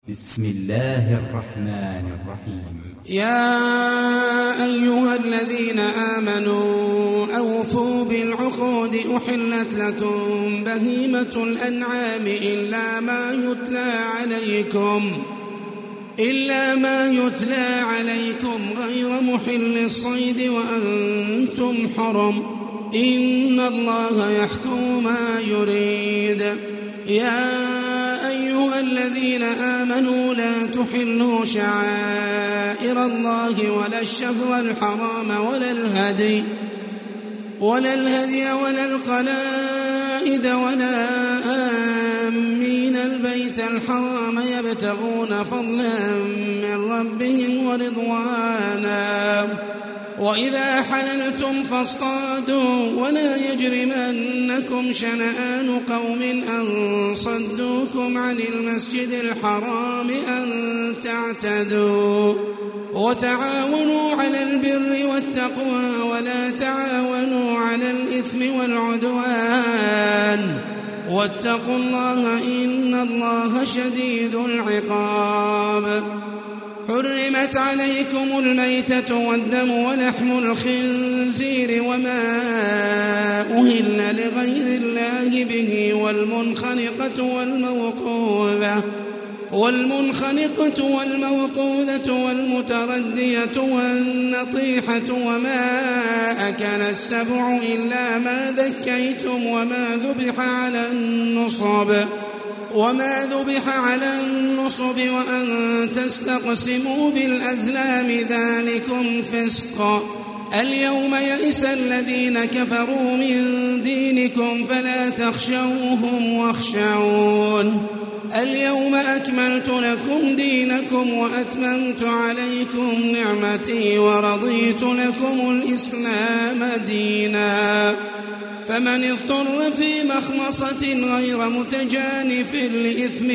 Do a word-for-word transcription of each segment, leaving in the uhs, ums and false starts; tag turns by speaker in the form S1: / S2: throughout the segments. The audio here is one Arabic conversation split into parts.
S1: بسم الله الرحمن الرحيم.
S2: يا أيها الذين آمنوا أوفوا بالعقود أحلت لكم بهيمة الأنعام إلا ما يتلى عليكم إلا ما يتلى عليكم غير محل الصيد وأنتم حرم إن الله يحكم ما يريد. يا أيها الذين آمنوا لا تحلوا شعائر الله ولا الشهر الحرام ولا الهدي ولا الهدي ولا القلائد ولا آمين البيت الحرام يبتغون فضلا من ربهم ورضوانا وإذا حللتم فاصطادوا ولا يجرمنكم شنآن قوم أن صدوكم عن المسجد الحرام أن تعتدوا وتعاونوا على البر والتقوى ولا تعاونوا على الإثم والعدوان واتقوا الله إن الله شديد العقاب. حرمت عليكم الميتة والدم ولحم الخنزير وما أهل لغير الله به والمنخنقة والموقوذة والمنخنقة والموقوذة والمتردية والنطيحة وما أكل السبع إلا ما ذكيتم وما ذبح على النصب وما ذبح على النصب وأن تستقسموا بالأزلام ذلكم فسق. اليوم يئس الذين كفروا من دينكم فلا تخشوهم واخشون. اليوم أكملت لكم دينكم وأتممت عليكم نعمتي ورضيت لكم الإسلام دينا. فمن اضطر في مخمصة غير متجانف لإثم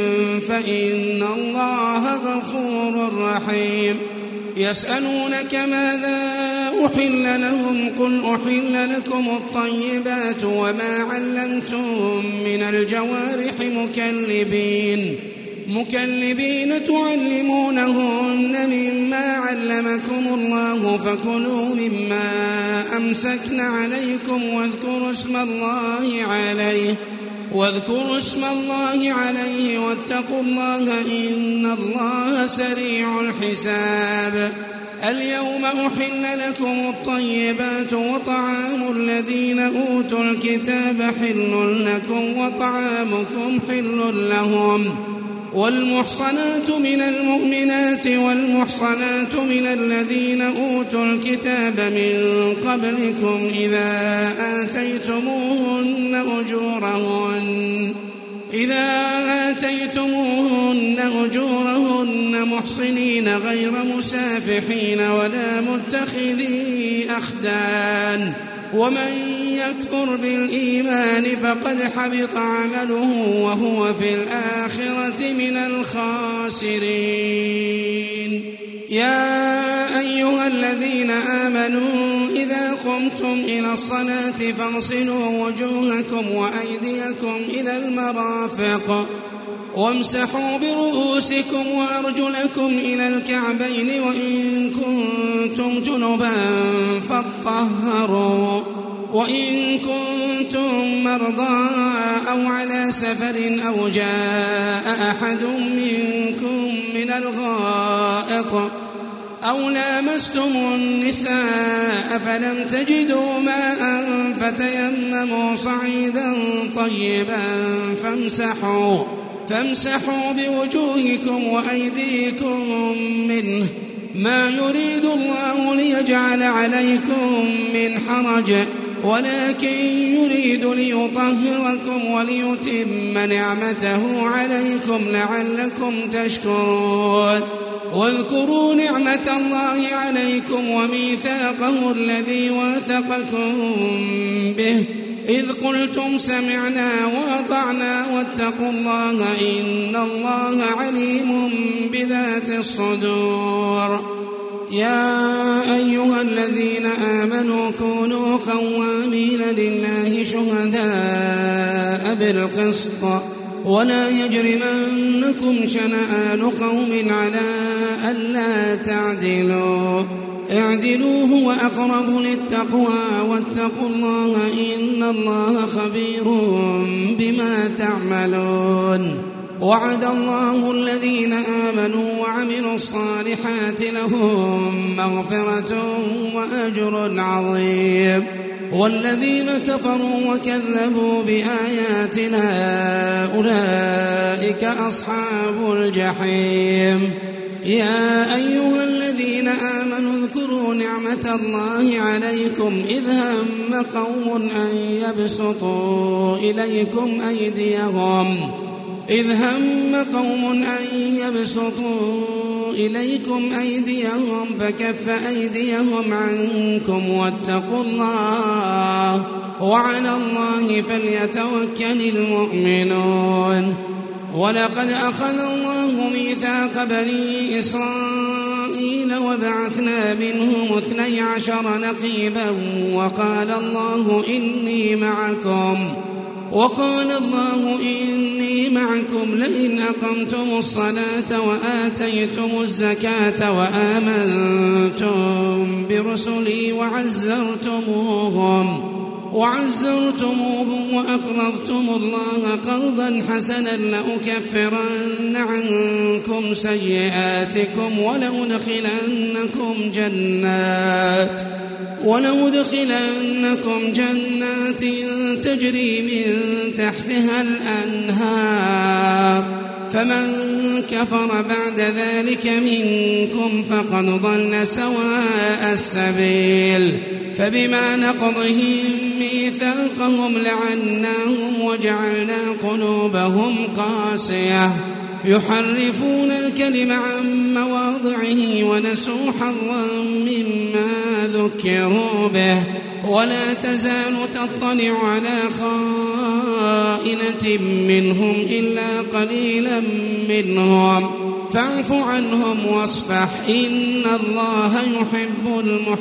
S2: فإن الله غفور رحيم. يسألونك ماذا أحل لهم قل أحل لكم الطيبات وما علمتم من الجوارح مكلبين مكلبين تعلمونهن مما علمكم الله فكلوا مما أمسكن عليكم واذكروا اسم الله عليه واذكروا اسم الله عليه واتقوا الله إن الله سريع الحساب. اليوم أحل لكم الطيبات وطعام الذين أوتوا الكتاب حل لكم وطعامكم حل لهم. والمحصنات من المؤمنات والمحصنات من الذين أوتوا الكتاب من قبلكم إذا آتيتموهن أجورهن إذا آتيتموهن أجورهن محصنين غير مسافحين ولا متخذي أخدان ومن يكفر بالإيمان فقد حبط عمله وهو في الآخرة من الخاسرين. يا أيها الذين آمنوا إذا قمتم إلى الصلاة فاغسلوا وجوهكم وأيديكم إلى المرافق وامسحوا برؤوسكم وأرجلكم إلى الكعبين وإن كنتم جنبا فاطهروا وإن كنتم مرضى أو على سفر أو جاء أحد منكم من الغائط أو لامستم النساء فلم تجدوا ماء فتيمموا صعيدا طيبا فامسحوا فامسحوا بوجوهكم وأيديكم منه ما يريد الله ليجعل عليكم من حرج ولكن يريد ليطهركم وليتم نعمته عليكم لعلكم تشكرون. واذكروا نعمة الله عليكم وميثاقه الذي واثقكم به إذ قلتم سمعنا وأطعنا واتقوا الله إن الله عليم بذات الصدور. يا أيها الذين آمنوا كونوا قوامين لله شهداء بالقسط ولا يجرمنكم شنآن قوم على ألا تعدلوا اعدلوا هو أقرب للتقوى واتقوا الله إن الله خبير بما تعملون وعد الله الذين آمنوا وعملوا الصالحات لهم مغفرة وأجر عظيم والذين كفروا وكذبوا بآياتنا أولئك أصحاب الجحيم يا أيها الذين آمنوا اذكروا نعمة الله عليكم إذ هم قوم أن يبسطوا إليكم أيديهم إذ هم قوم أن يبسطوا إليكم أيديهم فكف أيديهم عنكم واتقوا الله وعلى الله فليتوكل المؤمنون ولقد أخذ الله ميثاق بني إسرائيل وبعثنا منهم اثني عشر نقيبا وقال الله إني معكم وقال الله إني معكم لئن أقمتم الصلاة وآتيتم الزكاة وآمنتم برسلي وعزرتموهم وعزرتموهم وأقرضتم الله قرضا حسنا لأكفرن عنكم سيئاتكم ولأدخلنكم جنات ولأدخلنكم جنات تجري من تحتها الأنهار فمن كفر بعد ذلك منكم فقد ضل سواء السبيل فبما نقضهم ميثاقهم لعناهم وجعلنا قلوبهم قاسية يحرفون الكلم عن مواضعه ونسوا حظا مما ذكروا به ولا تزال تطلع على خائنة منهم إلا قليلا منهم فاعف عنهم واصفح إن الله يحب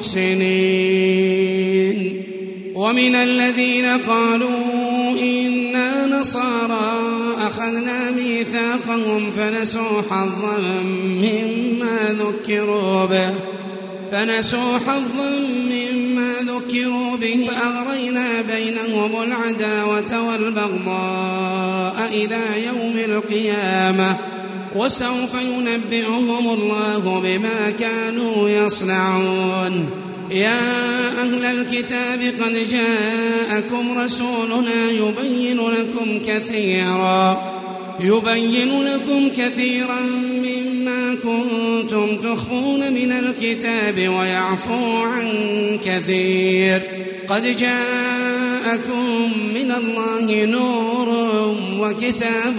S2: المحسنين ومن الذين قالوا إنا نصارى أخذنا ميثاقهم فنسوا حظا مما ذكروا به فنسوا حظا مما ذكروا به فأغرينا بينهم العداوة والبغضاء إلى يوم القيامة وسوف ينبئهم الله بما كانوا يصنعون يا أهل الكتاب قد جاءكم رسولنا يبين لكم كثيرا يبين لكم كثيرا مما كنتم تخفون من الكتاب ويعفو عن كثير قد جاءكم من الله نور وكتاب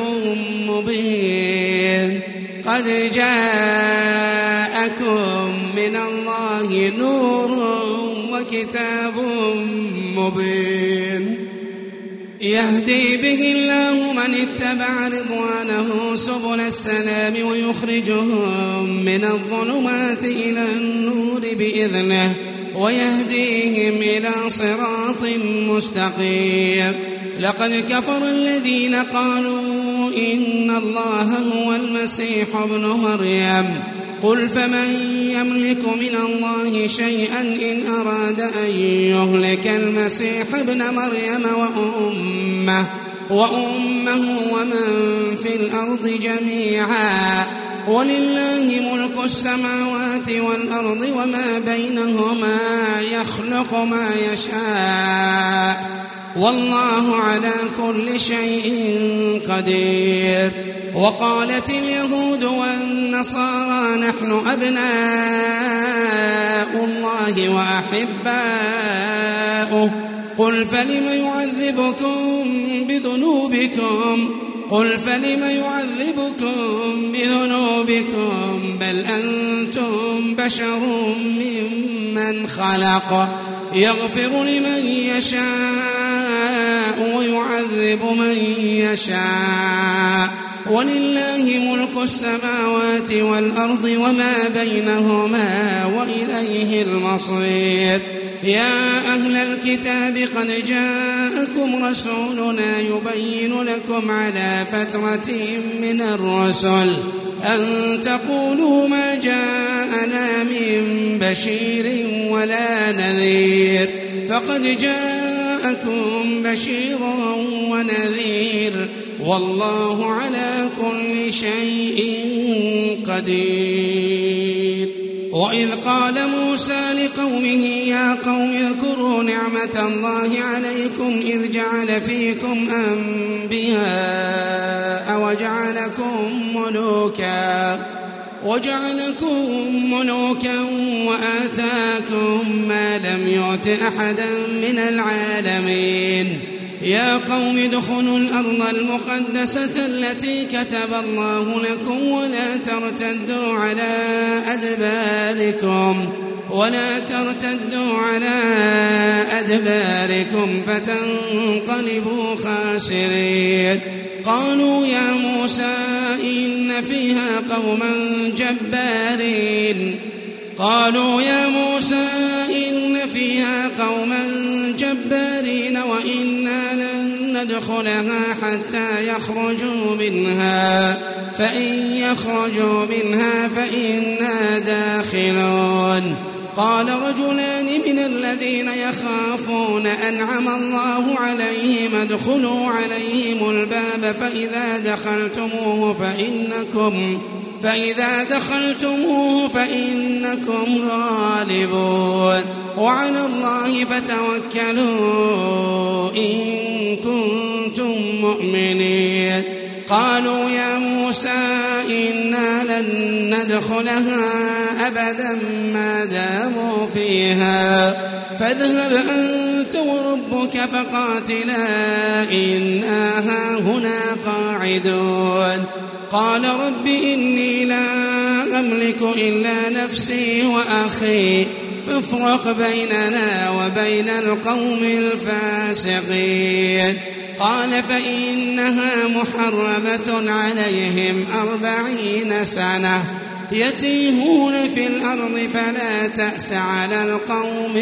S2: مبين قد جاءكم من الله نور وكتاب مبين يهدي به الله من اتبع رضوانه سبل السلام ويخرجهم من الظلمات إلى النور بإذنه ويهديهم إلى صراط مستقيم لقد كفر الذين قالوا إن الله هو المسيح ابن مريم قل فمن يملك من الله شيئا إن أراد أن يهلك المسيح ابن مريم وأمه وأمه ومن في الأرض جميعا ولله ملك السماوات والأرض وما بينهما يخلق ما يشاء والله على كل شيء قدير وقالت اليهود والنصارى نحن أبناء الله وأحباؤه قل فلم يعذبكم بذنوبكم قل فلم يعذبكم بذنوبكم بل أنتم بشر ممن خلق يغفر لمن يشاء ويعذب من يشاء ولله ملك السماوات والأرض وما بينهما وإليه المصير يا أهل الكتاب قد جاءكم رسولنا يبين لكم على فترة من الرسل أن تقولوا ما جاءنا من بشير ولا نذير فقد جاءكم بشير ونذير والله على كل شيء قدير. وإذ قال موسى لقومه يا قوم اذكروا نعمة الله عليكم إذ جعل فيكم أنبياء وجعلكم ملوكا وجعلكم ملوكا وآتاكم ما لم يؤت أحدا من العالمين. يا قوم ادخلوا الأرض المقدسة التي كتب الله لكم ولا ترتدوا على أدباركم ولا ترتدوا على أدباركم فتنقلبوا خاسرين. قالوا يا موسى إن فيها قوما جبارين قالوا يا موسى إن فيها قوما جبارين وإنا لن ندخلها حتى يخرجوا منها فإن يخرجوا منها فإنا داخلون. قال رجلان من الذين يخافون أنعم الله عليهم ادخلوا عليهم الباب فإذا دخلتموه فإنكم فإذا دخلتموه فإنكم غالبون وعلى الله فتوكلوا إن كنتم مؤمنين. قالوا يا موسى إنا لن ندخلها أبدا ما داموا فيها فاذهب أنت وربك فقاتلا إنا هاهنا قاعدون. قال رب إني لا أملك إلا نفسي وأخي فافرق بيننا وبين القوم الفاسقين. قال فإنها محرمة عليهم أربعين سنة يتيهون في الأرض فلا تأس على القوم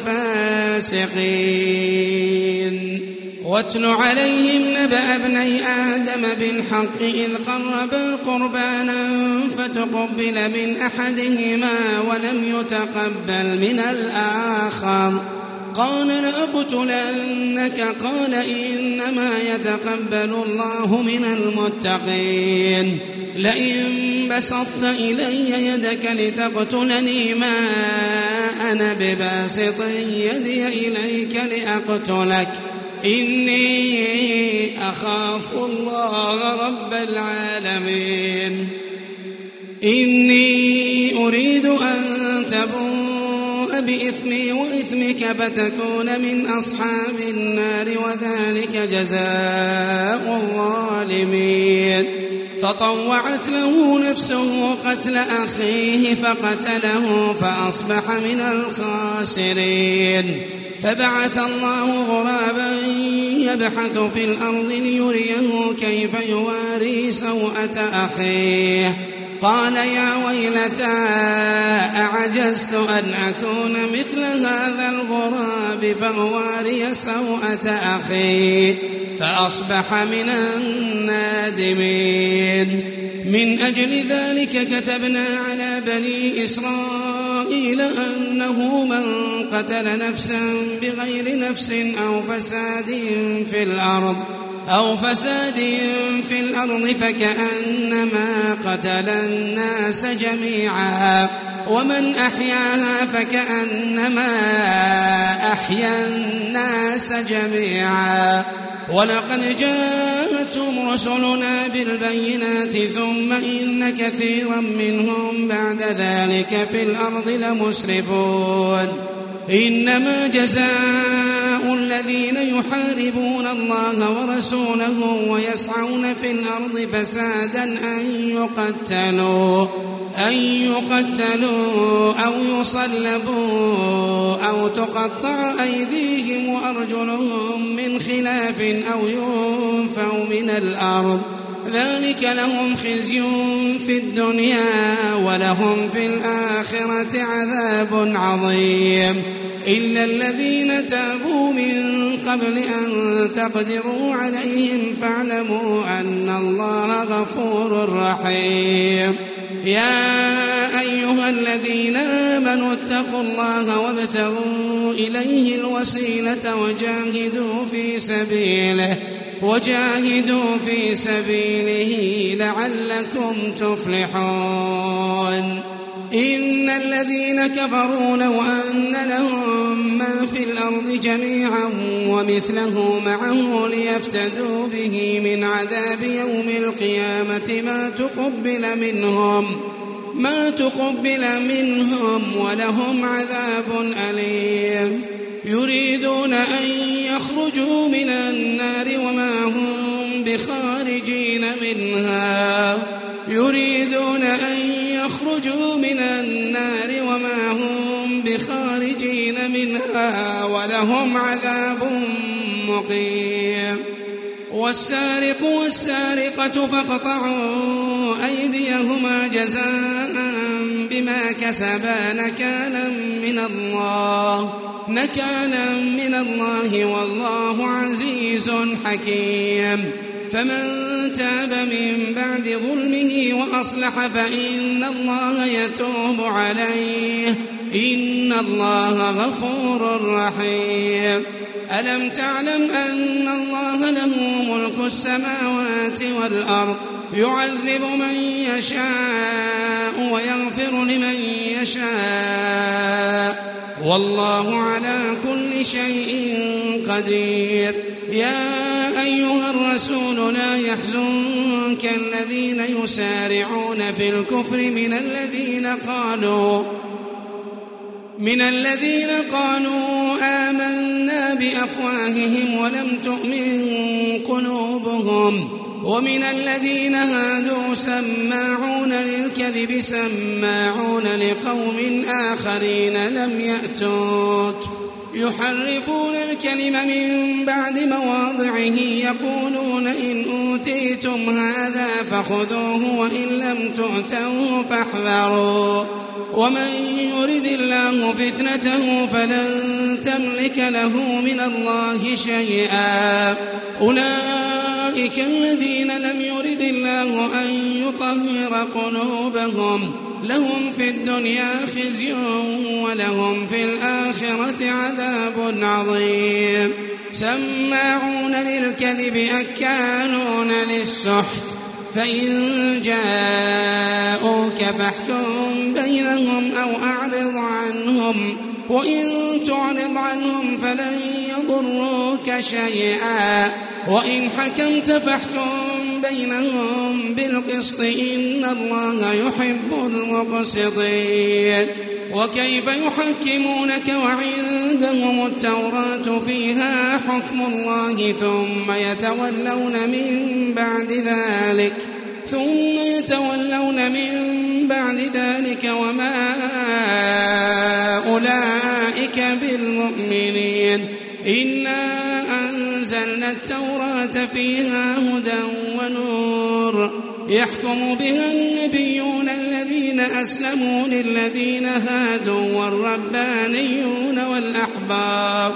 S2: الفاسقين. واتل عليهم نبأ ابني آدم بالحق إذ قربا قربانا فتقبل من أحدهما ولم يتقبل من الآخر قال لأقتلنك قال إنما يتقبل الله من المتقين. لئن بسطت إلي يدك لتقتلني ما أنا بباسط يدي إليك لأقتلك إني أخاف الله رب العالمين. إني أريد أن تبوء بإثمي وإثمك فتكون من أصحاب النار وذلك جزاء الظالمين. فطوعت له نفسه قتل أخيه فقتله فأصبح من الخاسرين. فبعث الله غرابا يبحث في الأرض ليريه كيف يواري سوءة أخيه قال يا ويلتى أعجزت أن أكون مثل هذا الغراب فأواري سوءة أخي فأصبح من النادمين. من أجل ذلك كتبنا على بني إسرائيل أنه من قتل نفسا بغير نفس أو فساد في الأرض أو فساد في الأرض فكأنما قتل الناس جميعا ومن أحياها فكأنما أحيا الناس جميعا. ولقد جاءتهم رسلنا بالبينات ثم إن كثيرا منهم بعد ذلك في الأرض لمسرفون. إنما جزاء الذين يحاربون الله ورسوله ويسعون في الأرض فسادا أن يقتلوا أن يقتلوا أو يصلبوا أو تقطع أيديهم وأرجلهم من خلاف أو ينفوا من الأرض ذلك لهم خزي في الدنيا ولهم في الآخرة عذاب عظيم. إلا الذين تابوا من قبل أن تقدروا عليهم فاعلموا أن الله غفور رحيم. يا أيها الذين آمنوا اتقوا الله وابتغوا إليه الوسيلة وجاهدوا في سبيله وجاهدوا في سبيله لعلكم تفلحون. إن الذين كفروا لو أن لهم ما في الأرض جميعا ومثله معه ليفتدوا به من عذاب يوم القيامة ما تقبل منهم ما تقبل منهم ولهم عذاب أليم. يريدون أن يخرجوا من النار وما هم بخارجين منها يريدون أن يخرجوا من النار وما هم بخارجين منها ولهم عذاب مقيم. والسارق والسارقة فاقطعوا أيديهما جزاء بما كسبا نكالا من الله نكالا من الله والله عزيز حكيم. فمن تاب من بعد ظلمه وأصلح فإن الله يتوب عليه إن الله غفور رحيم. ألم تعلم أن الله له ملك السماوات والأرض يعذب من يشاء ويغفر لمن يشاء والله على كل شيء قدير. يا أيها الرسول لا يحزنك الذين يسارعون في الكفر من الذين قالوا من الذين قالوا آمنا بأفواههم ولم تؤمن قلوبهم ومن الذين هادوا سماعون للكذب سماعون لقوم آخرين لم يأتوك يحرفون الكلم من بعد مواضعه يقولون إن أوتيتم هذا فخذوه وإن لم تؤتوه فاحذروا ومن يرد الله فتنته فلن تملك له من الله شيئا. أولئك الذين لم يرد الله أن يطهر قلوبهم لهم في الدنيا خزي ولهم في الآخرة عذاب عظيم. سماعون للكذب أكالون للسحت فإن جاءوك فاحكم بينهم أو أعرض عنهم وإن تعرض عنهم فلن يضروك شيئا وإن حكمت فاحكم بينهم بالقسط إن الله يحب المقسطين. وكيف يحكمونك وعندهم التوراة فيها حكم الله ثم يتولون من بعد ذلك ثم يتولون من بعد ذلك وما أولئك بالمؤمنين. إنا أنزلنا التوراة فيها هدى ونور يحكم بها النبيون الذين أسلموا للذين هادوا والربانيون والأحبار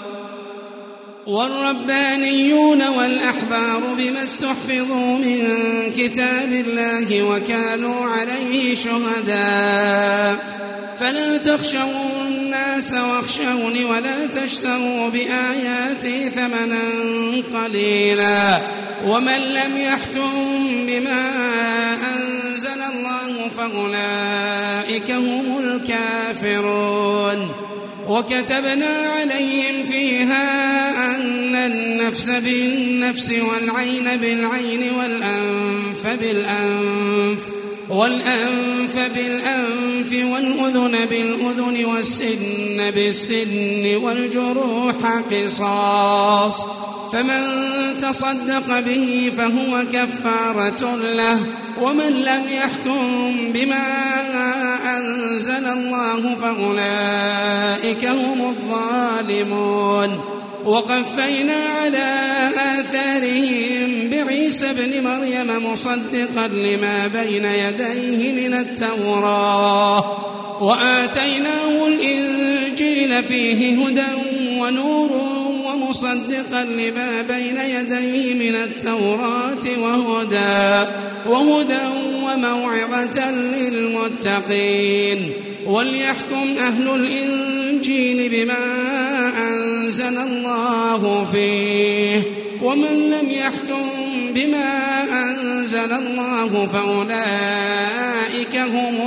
S2: والربانيون والأحبار بما استحفظوا من كتاب الله وكانوا عليه شهداء. فلا تخشوا الناس واخشوني ولا تشتروا بآياتي ثمنا قليلا ومن لم يحكم بما أنزل الله فأولئك هم الكافرون. وكتبنا عليهم فيها أن النفس بالنفس والعين بالعين والأنف بالأنف والأنف بالأنف والأذن بالأذن والسن بالسن والجروح قصاص فمن تصدق به فهو كفارة له ومن لم يحكم بما أنزل الله فأولئك هم الظالمون. وقفينا على آثارهم بعيسى ابن مريم مصدقا لما بين يديه من التوراة وآتيناه الإنجيل الإنجيل فيه هدى ونور ومصدقا لما بين يديه من التوراة وهدى, وهدى وموعظة للمتقين. وليحكم أهل الإنجيل بما أنزل الله فيه، ومن لم يحكم بما أنزل الله فأولئك هم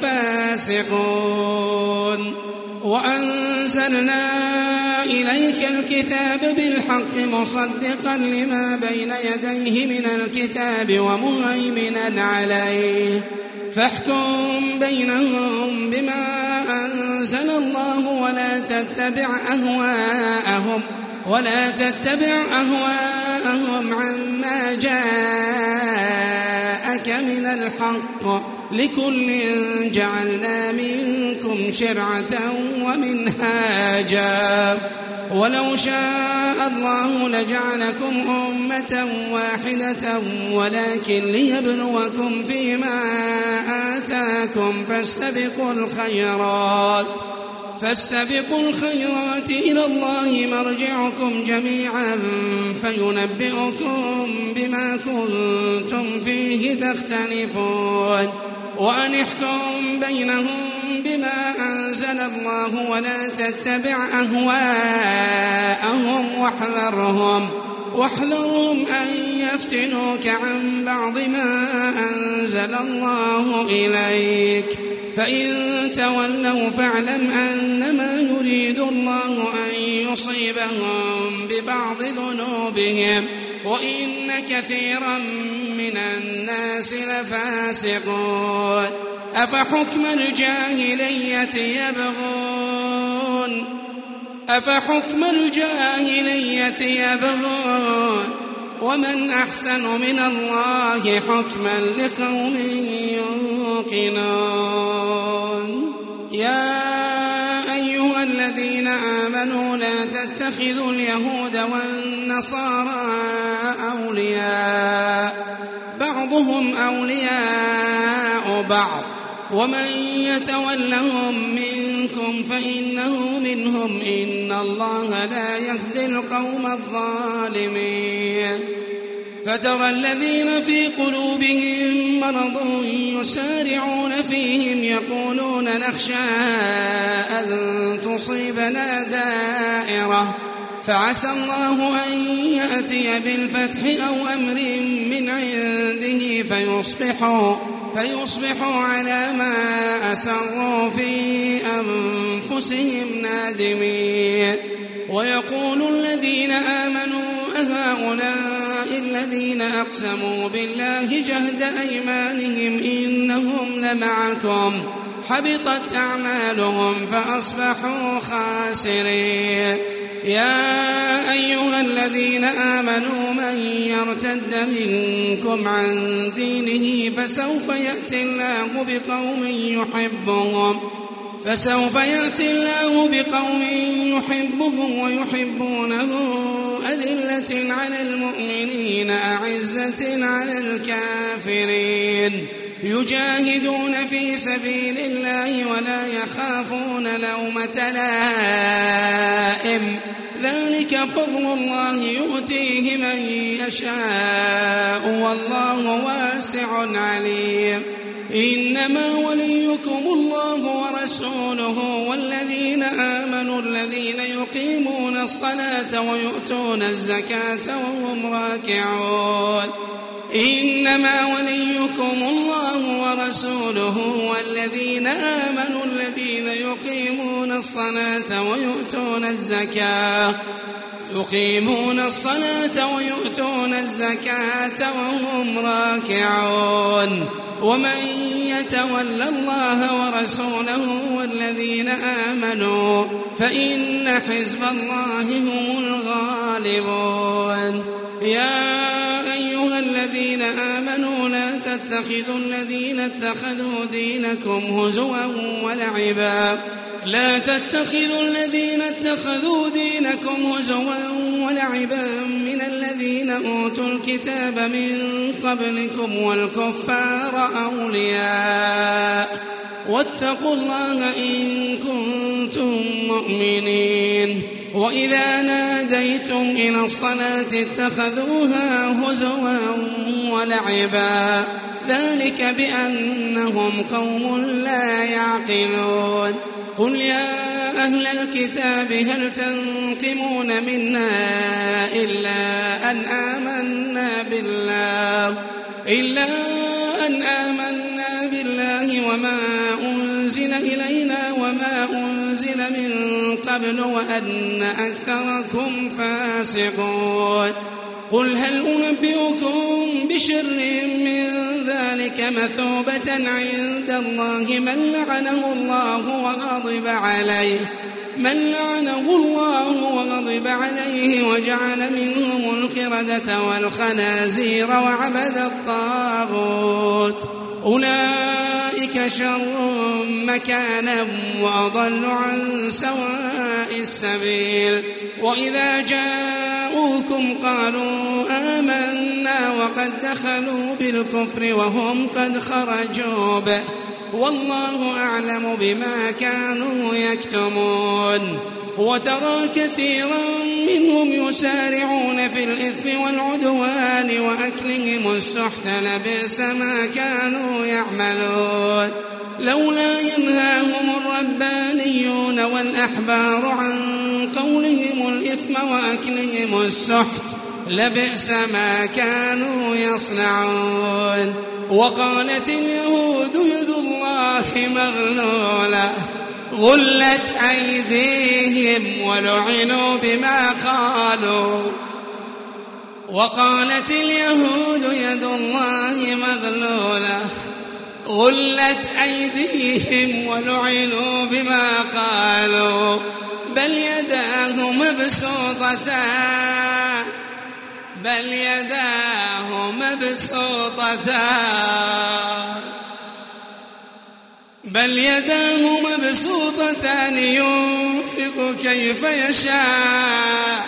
S2: الفاسقون. وأنزلنا إليك الكتاب بالحق مصدقا لما بين يديه من الكتاب ومهيمنا عليه، فاحكم بينهم بما أنزل الله ولا تتبع أهواءهم ولا تتبع أهواءهم عما جاءك من الحق، لكل جعلنا منكم شرعة ومنهاجا، ولو شاء الله لجعلكم أمة واحدة ولكن ليبلوكم فيما آتاكم فاستبقوا الخيرات فاستبقوا الخيرات إلى الله مرجعكم جميعا فينبئكم بما كنتم فيه تختلفون. وأن احكم بينهم بما أنزل الله ولا تتبع أهواءهم واحذرهم واحذرهم أن يفتنوك عن بعض ما أنزل الله إليك، فإن تولوا فاعلم أنما يريد الله أن يصيبهم ببعض ذنوبهم وإن كثيرا من الناس لفاسقون. أفحكم الجاهلية يبغون أفحكم الجاهلية يبغون ومن أحسن من الله حكما لقوم يوقنون. يا أيها الذين آمنوا لا تتخذوا اليهود والنصارى أولياء بعضهم أولياء بعض ومن يتولهم منكم فإنه منهم إن الله لا يهدي القوم الظالمين. فترى الذين في قلوبهم مرض يسارعون فيهم يقولون نخشى أن تصيبنا دائرة فعسى الله أن يأتي بالفتح أو أمر من عنده فيصبحوا, فيصبحوا على ما أسروا في أنفسهم نادمين. ويقول الذين آمنوا أهؤلاء الذين أقسموا بالله جهد أيمانهم إنهم لمعكم حبطت أعمالهم فأصبحوا خاسرين. يا أيها الذين آمنوا من يرتد منكم عن دينه فسوف يأتي الله بقوم يحبهم فسوف يأتي الله بقوم يحبهم ويحبونه أذلة على المؤمنين أعزة على الكافرين يجاهدون في سبيل الله ولا يخافون لومة لائم ذلك فضل الله يؤتيه من يشاء والله واسع عليم. إنما وليكم الله ورسوله والذين آمنوا الذين يقيمون الصلاة ويؤتون الزكاة وهم راكعون. إنما وليكم الله ورسوله والذين آمنوا الذين يقيمون الصلاة ويؤتون الزكاة يقيمون الصلاة ويؤتون الزكاة وهم راكعون. ومن يتول الله ورسوله والذين آمنوا فإن حزب الله هم الغالبون. يا أيها الذين آمنوا لا تتخذوا الذين اتخذوا دينكم هزوا ولعبا لا تتخذوا الذين اتخذوا دينكم هزوا ولعبا من الذين أوتوا الكتاب من قبلكم والكفار أولياء واتقوا الله إن كنتم مؤمنين وإذا ناديتم إلى الصلاة اتخذوها هزوا ولعبا ذلك بأنهم قوم لا يعقلون قل يا أهل الكتاب هل تنقمون منا إلا أن آمنا بالله إلا أن آمنا بالله وما أنزل إلينا وما أنزل من قبل وأن أكثركم فاسقون قل هل أنبئكم بشر من ذلك مثوبة عند الله من لعنه الله وغضب عليه من لعنه الله وغضب عليه وجعل منهم القردة والخنازير وعبد الطاغوت أولئك شر مكانا وأضل عن سواء السبيل وإذا جاءوكم قالوا آمنا وقد دخلوا بالكفر وهم قد خرجوا به والله أعلم بما كانوا يكتمون وترى كثيرا منهم يسارعون في الإثم والعدوان وأكلهم السحت لبئس ما كانوا يعملون لولا ينهاهم الربانيون والأحبار عن قولهم الإثم وأكلهم السحت لبئس ما كانوا يصنعون وقالت اليهود يد الله مغلولة غلت أيديهم ولعنوا بما قالوا وقالت اليهود يد الله مغلولة غلت أيديهم ولعنوا بما قالوا بل يداه مبسوطتان بل يداه مبسوطتان بل يداه مبسوطتان ينفق كيف يشاء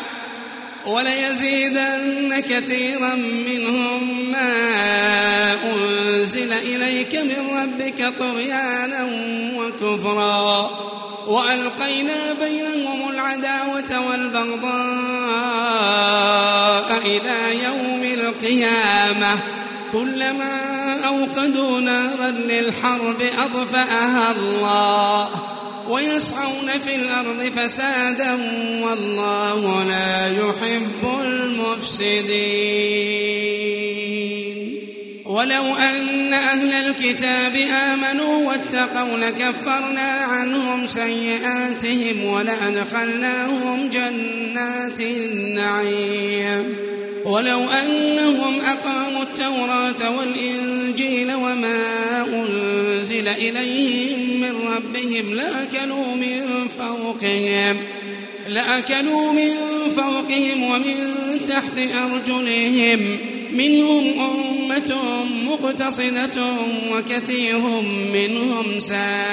S2: وليزيدن كثيرا منهم ما أنزل إليك من ربك طغيانا وكفرا وألقينا بينهم العداوة والبغضاء إلى يوم القيامة كلما أوقدوا نارا للحرب أطفأها الله ويسعون في الأرض فسادا والله لا يحب المفسدين ولو أن أهل الكتاب آمنوا واتقوا لكفرنا عنهم سيئاتهم ولأدخلناهم جنات النعيم ولو أنهم أقاموا التوراة والإنجيل وما أنزل إليهم من ربهم لأكلوا من فوقهم لأكلوا من فوقهم ومن تحت أرجلهم منهم أمة مقتصدة وكثير منهم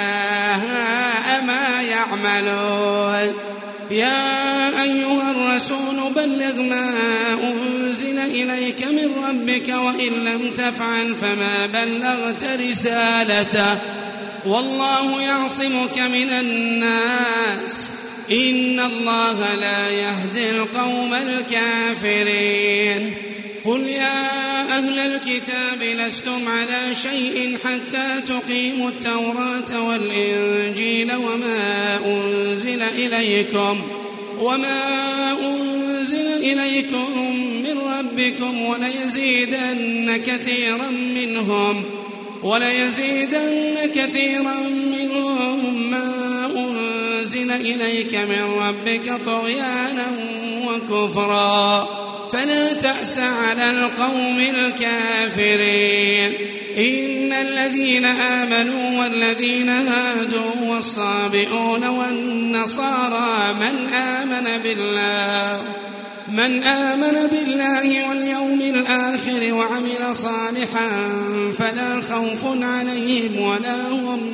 S2: ساء ما يعملون يا أيها الرسول بلغ ما أنزل إليك من ربك وإن لم تفعل فما بلغت رسالته والله يعصمك من الناس إن الله لا يهدي القوم الكافرين قل يا أهل الكتاب لستم على شيء حتى تقيموا التوراة والإنجيل وما أنزل إليكم وما أنزل إليكم من ربكم وليزيدن كثيرا منهم وليزيدن كثيرا منهم ما أنزل إليك من ربك طغيانا وكفرا فلا تأس على القوم الكافرين إن الذين آمنوا والذين هادوا والصابئون والنصارى من آمن بالله من آمن بالله واليوم الآخر وعمل صالحا فلا خوف عليهم ولا هم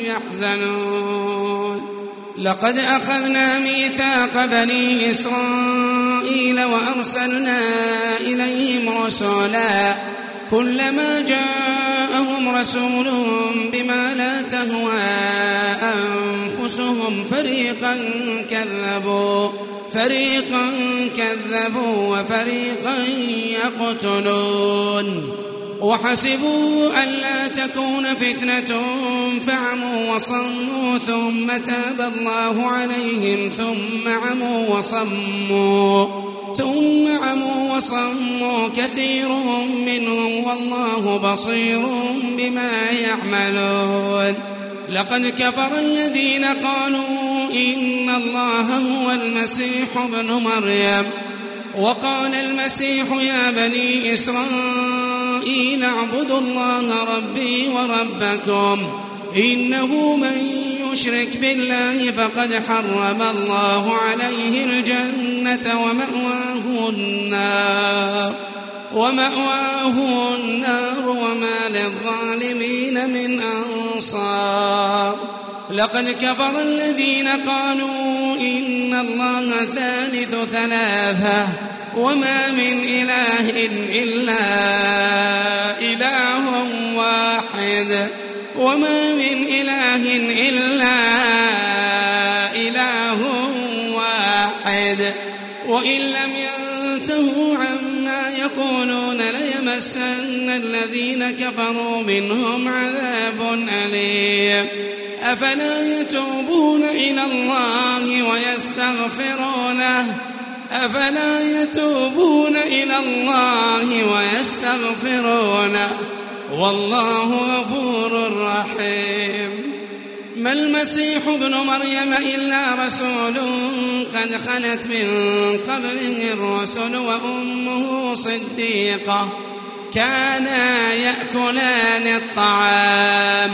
S2: يحزنون لقد أخذنا ميثاق بني إسرائيل وأرسلنا إليهم رسولا كلما جاءهم رسول بما لا تهوى أنفسهم أنفسهم فريقا كذبوا فريقا كذبوا وفريقا يقتلون وحسبوا ألا تكون فتنة فعموا وصموا ثم تاب الله عليهم ثم عموا وصموا ثم عموا وصموا كثير منهم والله بصير بما يعملون. لقد كفر الذين قالوا إن الله هو المسيح ابن مريم وقال المسيح يا بني إسرائيل اعبدوا الله ربي وربكم إنه من يشرك بالله فقد حرم الله عليه الجنة ومأواه النار ومأواه النار وما للظالمين من أنصار. لقد كفر الذين قالوا إن الله ثالث ثلاثة وما من إله إلا إله واحد وما من إله إلا إله واحد وإن لم ينتهوا عما يقولون ليمسن الذين كفروا منهم عذاب أليم. أفلا يتوبون إلى الله ويستغفرونه أفلا يتوبون إلى الله ويستغفرونه والله غفور رحيم. ما المسيح ابن مريم إلا رسول قد خلت من قبله الرسل وأمه صديقة كانا يأكلان الطعام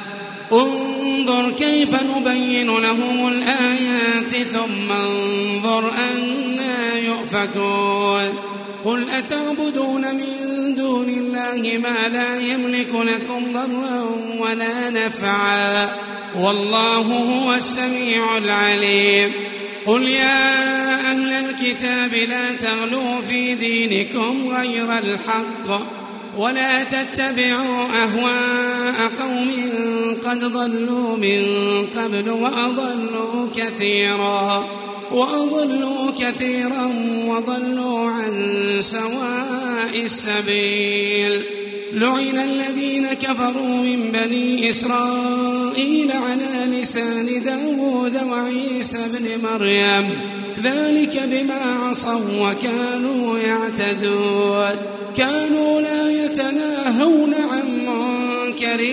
S2: انظر كيف نبين لهم الآيات ثم انظر أنا يؤفكون. قل أتعبدون من دون الله ما لا يملك لكم ضرا ولا نفعا والله هو السميع العليم. قل يا أهل الكتاب لا تغلوا في دينكم غير الحق ولا تتبعوا أهواء قوم قد ضلوا من قبل وأضلوا كثيرا وأضلوا كثيرا وضلوا عن سواء السبيل. لعن الذين كفروا من بني إسرائيل على لسان داود وعيسى بن مريم ذلك بما عصوا وكانوا يعتدون. كانوا لا يتناهون عن منكر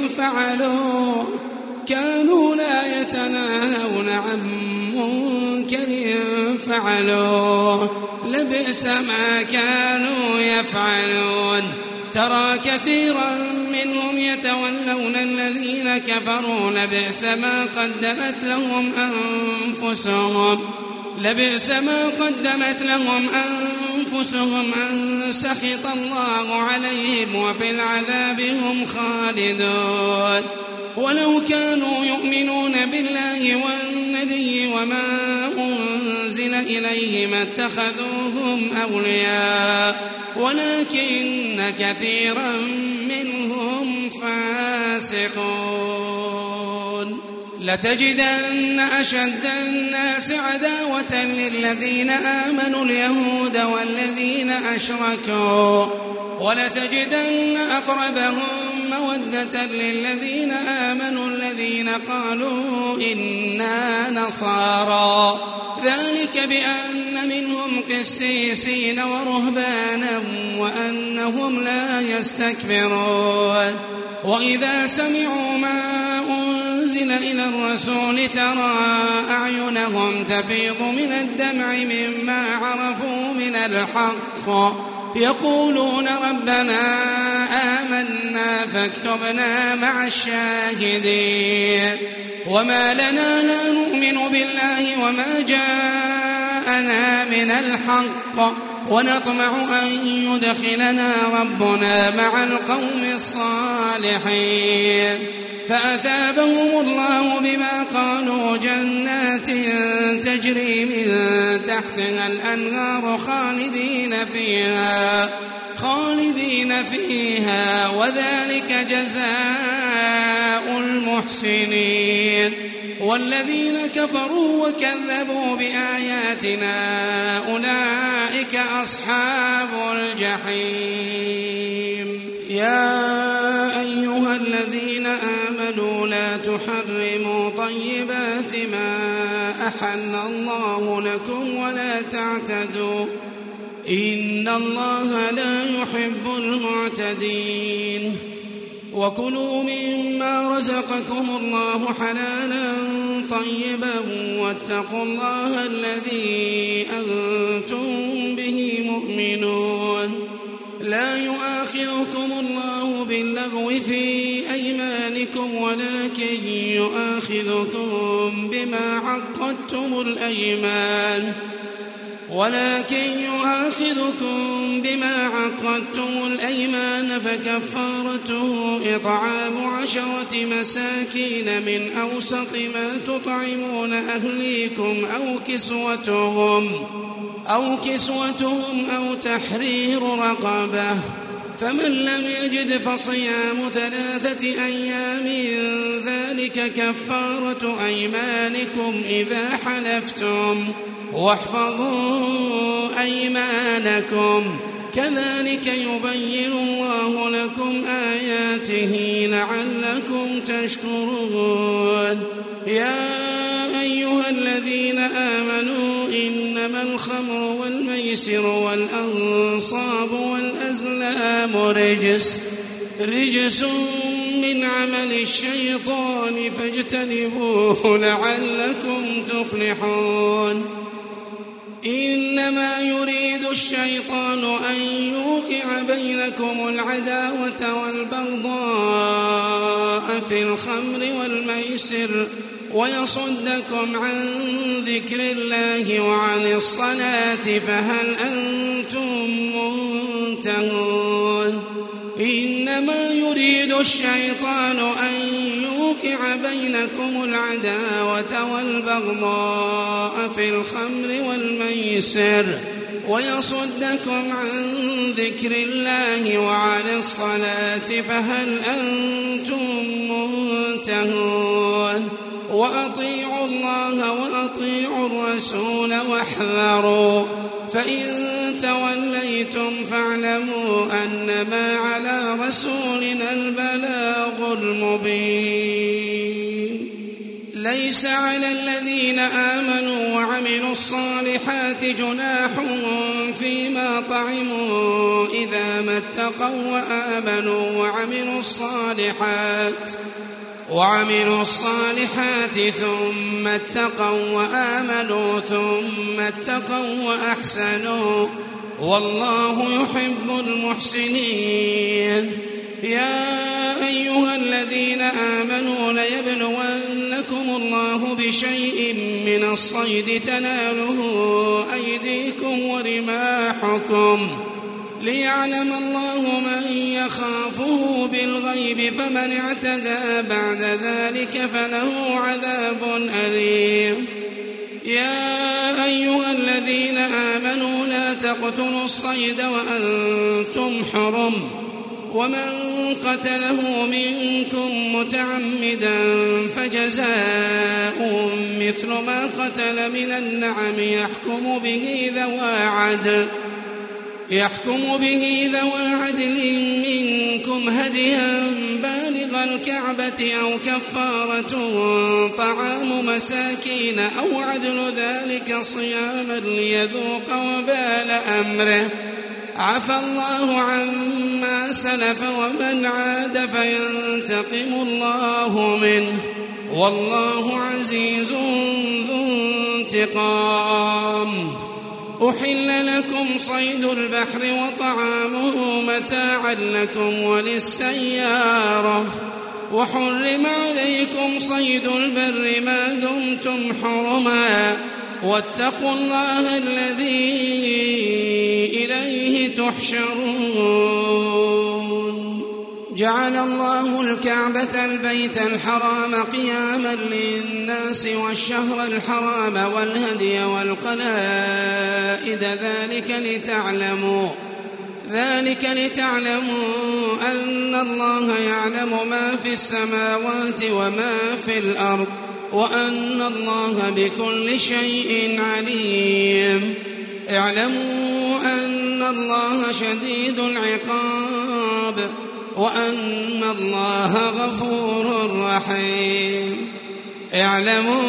S2: فعلوه كانوا لا يتناهون عن منكر فعلوه لبئس ما كانوا يفعلون. ترى كثيرا منهم يتولون الذين كفروا لبئس ما قدمت لهم أنفسهم لبئس ما قدمت لهم أنفسهم أن سخط الله عليهم وفي العذاب هم خالدون. ولو كانوا يؤمنون بالله والنبي وما أنزل إليه ما اتخذوهم أولياء ولكن كثيرا منهم فاسقون. لتجدن أشد الناس عداوة للذين آمنوا اليهود والذين أشركوا ولتجدن أقربهم مودة للذين آمنوا الذين قالوا إنا نصارى ذلك بأن منهم قسيسين ورهبانا وأنهم لا يستكبرون. وإذا سمعوا ما أنزل إلى الرسول ترى أعينهم تفيض من الدمع مما عرفوا من الحق يقولون ربنا آمنا فاكتبنا مع الشاهدين. وما لنا لا نؤمن بالله وما جاءنا من الحق ونطمع أن يدخلنا ربنا مع القوم الصالحين. فأثابهم الله بما قالوا جنات تجري من تحتها الأنهار خالدين فيها خالدين فيها وذلك جزاء المحسنين. والذين كفروا وكذبوا بآياتنا أولئك أصحاب الجحيم يا أيها الذين آمنوا لا تحرموا طيبات ما أحل الله لكم ولا تعتدوا إن الله لا يحب المعتدين وكلوا مما رزقكم الله حلالا طيبا واتقوا الله الذي أنتم به مؤمنون لا يؤاخذكم الله باللغو في أيمانكم ولكن يؤاخذكم بما عقدتم الأيمان ولكن يؤاخذكم بما عقدتم الأيمان فكفارته إطعام عشرة مساكين من أوسط ما تطعمون أهليكم أو كسوتهم أو كسوتهم أو تحرير رقبة فمن لم يجد فصيام ثلاثة أيام ذلك كفارة أيمانكم إذا حلفتم واحفظوا أيمانكم كذلك يبين الله لكم آياته لعلكم تشكرون يا أيها الذين آمنوا إنما الخمر والميسر والأنصاب والأزلام رجس رجس من عمل الشيطان فاجتنبوه لعلكم تفلحون إنما يريد الشيطان أن يوقع بينكم العداوة والبغضاء في الخمر والميسر ويصدكم عن ذكر الله وعن الصلاة فهل أنتم منتهون إنما يريد الشيطان أن يوقع بينكم العداوة والبغضاء في الخمر والميسر ويصدكم عن ذكر الله وعن الصلاة فهل أنتم منتهون وأطيعوا الله وأطيعوا الرسول واحذروا فإن توليتم فاعلموا أنما على رسولنا البلاغ المبين ليس على الذين آمنوا وعملوا الصالحات جناح فيما طعموا إذا ما اتقوا وآمنوا وعملوا الصالحات وعملوا الصالحات ثم اتقوا وآمنوا ثم اتقوا وأحسنوا والله يحب المحسنين يا أيها الذين آمنوا ليبلونكم الله بشيء من الصيد تناله أيديكم ورماحكم ليعلم الله من يخافه بالغيب فمن اعتدى بعد ذلك فله عذاب أليم يا أيها الذين آمنوا لا تقتلوا الصيد وأنتم حرم ومن قتله منكم متعمدا فجزاء مثل ما قتل من النعم يحكم به ذوى عدل يحكم به ذوى عدل منكم هديا بالغ الكعبة أو كفارة طعام مساكين أو عدل ذلك صياما ليذوق وبال أمره عفى الله عما سلف ومن عاد فينتقم الله منه والله عزيز ذو انتقام أحل لكم صيد البحر وطعامه متاعا لكم وللسيارة وحرم عليكم صيد البر ما دمتم حرما واتقوا الله الذي إليه تحشرون جعل الله الكعبة البيت الحرام قياما للناس والشهر الحرام والهدي والقلائد ذلك لتعلموا ذلك لتعلموا أن الله يعلم ما في السماوات وما في الأرض وأن الله بكل شيء عليم. اعلموا أن الله شديد العقاب وأن الله غفور رحيم. اعلموا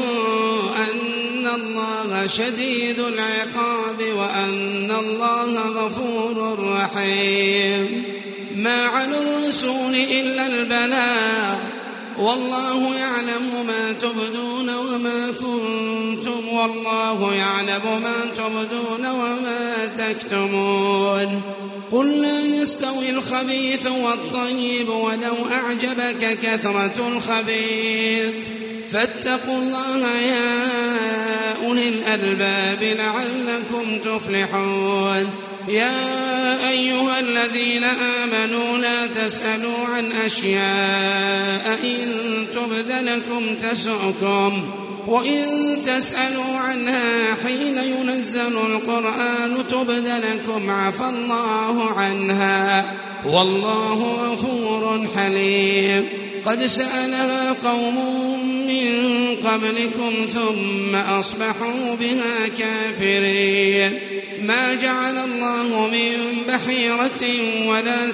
S2: أن الله شديد العقاب وأن الله غفور رحيم. ما على الرسول إلا البلاغ والله يعلم ما تبدون وما كنتم والله يعلم ما تبدون وما تكتمون. قل لا يستوي الخبيث والطيب ولو أعجبك كثرة الخبيث فاتقوا الله يا أولي الألباب لعلكم تفلحون. يا أيها الذين آمنوا لا تسألوا عن أشياء إن تبد لكم تسؤكم وإن تسألوا عنها حين ينزل القرآن تبد لكم عفى الله عنها والله غفور حليم. قد سألها قوم من قبلكم ثم أصبحوا بها كافرين. ما جعل الله من بحيرة ولا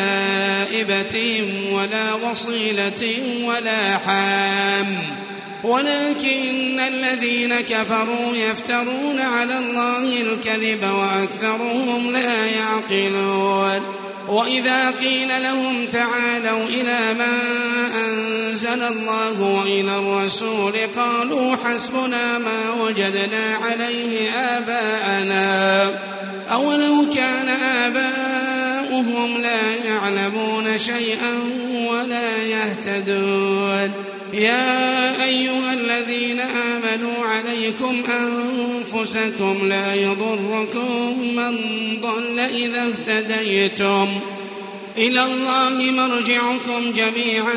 S2: سائبة ولا وصيلة ولا حام ولكن الذين كفروا يفترون على الله الكذب وأكثرهم لا يعقلون. وإذا قيل لهم تعالوا إلى ما أنزل الله وإلى الرسول قالوا حسبنا ما وجدنا عليه آباءنا أولو كان آباؤهم لا يعلمون شيئا ولا يهتدون. يا أيها الذين آمنوا عليكم أنفسكم لا يضركم من ضل إذا اهتديتم إلى الله مرجعكم جميعا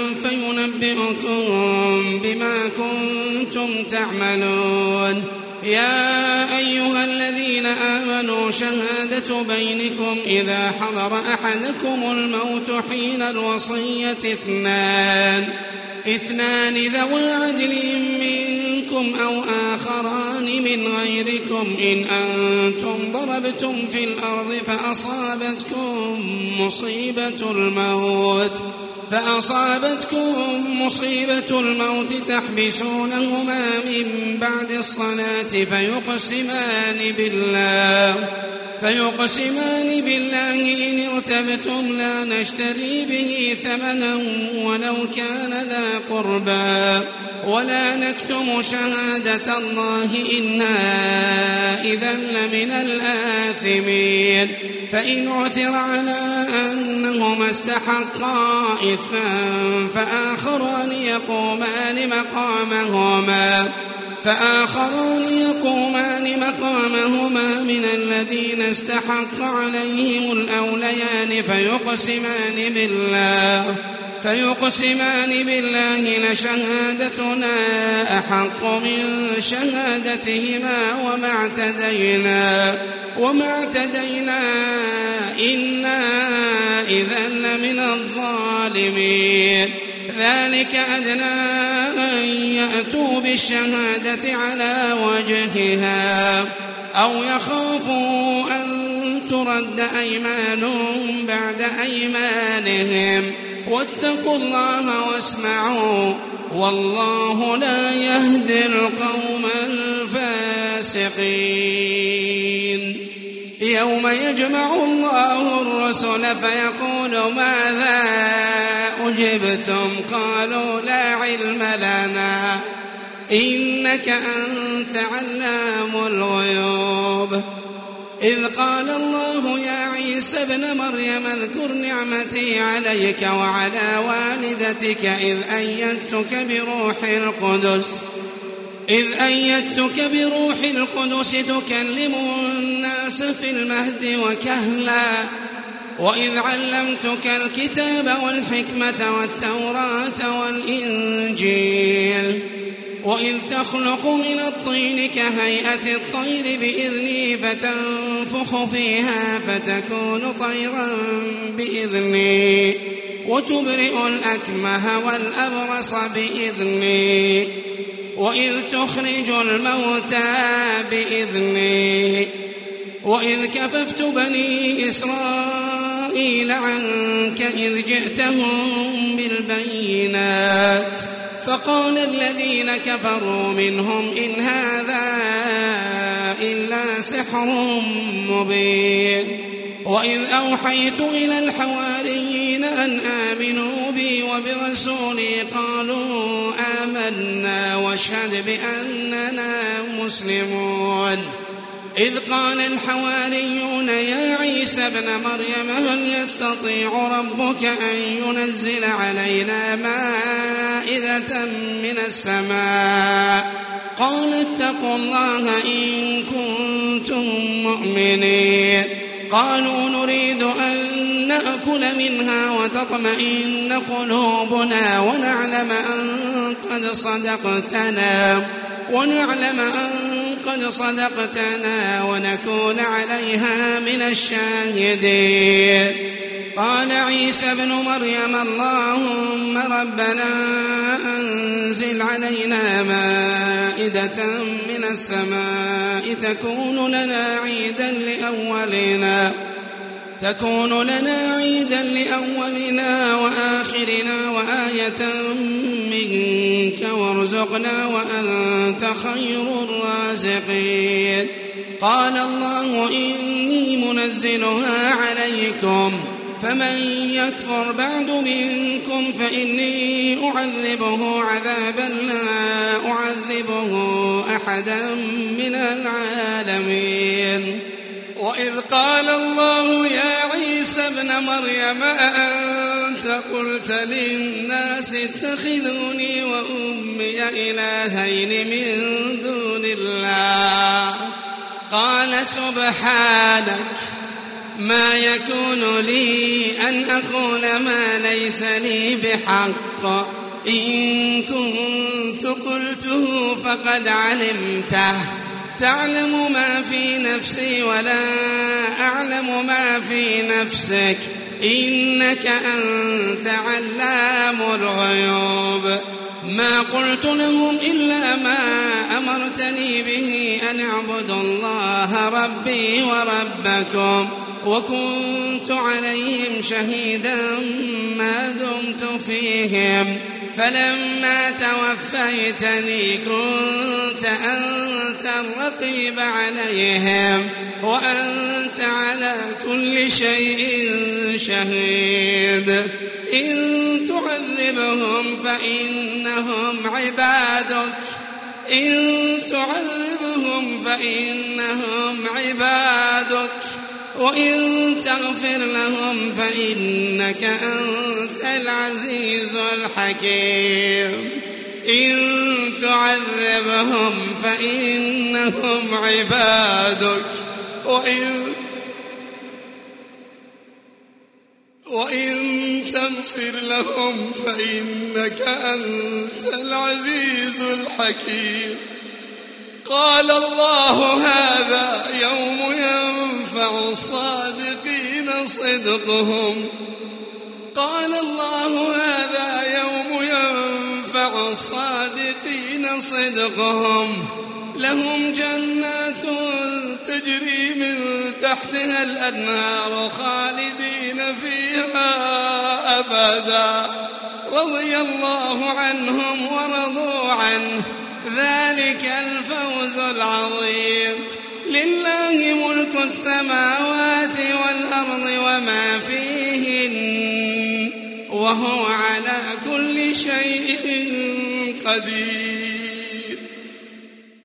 S2: فينبئكم بما كنتم تعملون. يا أيها الذين آمنوا شهادة بينكم إذا حضر أحدكم الموت حين الوصية اثنان اثنان ذوى عدل منكم أو آخران من غيركم إن أنتم ضربتم في الأرض فأصابتكم مصيبة الموت فأصابتكم مصيبة الموت تحبسونهما من بعد الصلاة فيقسمان بالله فيقسمان بالله إن ارتبتم لا نشتري به ثمنا ولو كان ذا قربى ولا نكتم شهادة الله إنا إذا لمن الآثمين. فإن عثر على أنهما استحقا إثما فآخران يقومان مقامهما فآخرون يقومان مقامهما من الذين استحق عليهم الأوليان فيقسمان بالله فيقسمان بالله لشهادتنا أحق من شهادتهما وما اعتدينا وما اعتدينا إنا إذا لمن الظالمين. ذلك أدنى أن يأتوا بالشهادة على وجهها أو يخافوا أن ترد أيمان بعد أيمانهم واتقوا الله واسمعوا والله لا يهدي القوم الفاسقين. يوم يجمع الله الرسل فيقول ماذا أجبتم قالوا لا علم لنا إنك أنت علام الغيوب. إذ قال الله يا عيسى ابن مريم اذكر نعمتي عليك وعلى والدتك إذ أيدتك بروح القدس إذ أيدتك بروح القدس تكلم الناس في المهد وكهلا وإذ علمتك الكتاب والحكمة والتوراة والإنجيل وإذ تخلق من الطين كهيئة الطير بإذني فتنفخ فيها فتكون طيرا بإذني وتبرئ الأكمه والأبرص بإذني وإذ تخرج الموتى بإذني وإذ كففت بني إسرائيل عنك إذ جئتهم بالبينات فقال الذين كفروا منهم إن هذا إلا سحر مبين وإذ أوحيت إلى الحواريين أن آمنوا بي وبرسولي قالوا آمنا واشهد بأننا مسلمون إذ قال الحواريون يا عيسى ابن مريم هل يستطيع ربك أن ينزل علينا مائدة من السماء قال اتقوا الله إن كنتم مؤمنين قالوا نريد أن نأكل منها وتطمئن قلوبنا ونعلم أن قد صدقتنا ونعلم أن قد صدقتنا ونكون عليها من الشاهدين قال عيسى ابن مريم اللهم ربنا أنزل علينا مائدة من السماء تكون لنا عيدا لأولنا تكون لنا عيدا لأولنا وآخرنا وآية منك وارزقنا وأنت خير الرازقين قال الله إني منزلها عليكم فمن يكفر بعد منكم فإني أعذبه عذابا لا أعذبه أحدا من العالمين وإذ قال الله يا عيسى ابن مريم أأنت قلت للناس اتخذوني وأمي إلهين من دون الله قال سبحانك ما يكون لي أن أقول ما ليس لي بحق إن كنت قلته فقد علمته تعلم ما في نفسي ولا أعلم ما في نفسك إنك أنت علام الغيوب ما قلت لهم إلا ما أمرتني به أن اعبدوا الله ربي وربكم وكنت عليهم شهيدا ما دمت فيهم فلما توفيتني كنت أنت الرقيب عليهم وأنت على كل شيء شهيد إن تعذبهم فإنهم عبادك إن تعذبهم فإنهم عبادك وإن تغفر لهم فإنك أنت العزيز الحكيم إن تعذبهم فإنهم عبادك وإن, وإن تغفر لهم فإنك أنت العزيز الحكيم قال الله هذا يوم ينفع الصادقين صدقهم قال الله هذا يوم ينفع الصادقين صدقهم لهم جنات تجري من تحتها الأنهار خالدين فيها أبدا رضي الله عنهم ورضوا عنه ذلك الفوز العظيم لله ملك السماوات والأرض وما فيهن وهو على كل شيء قدير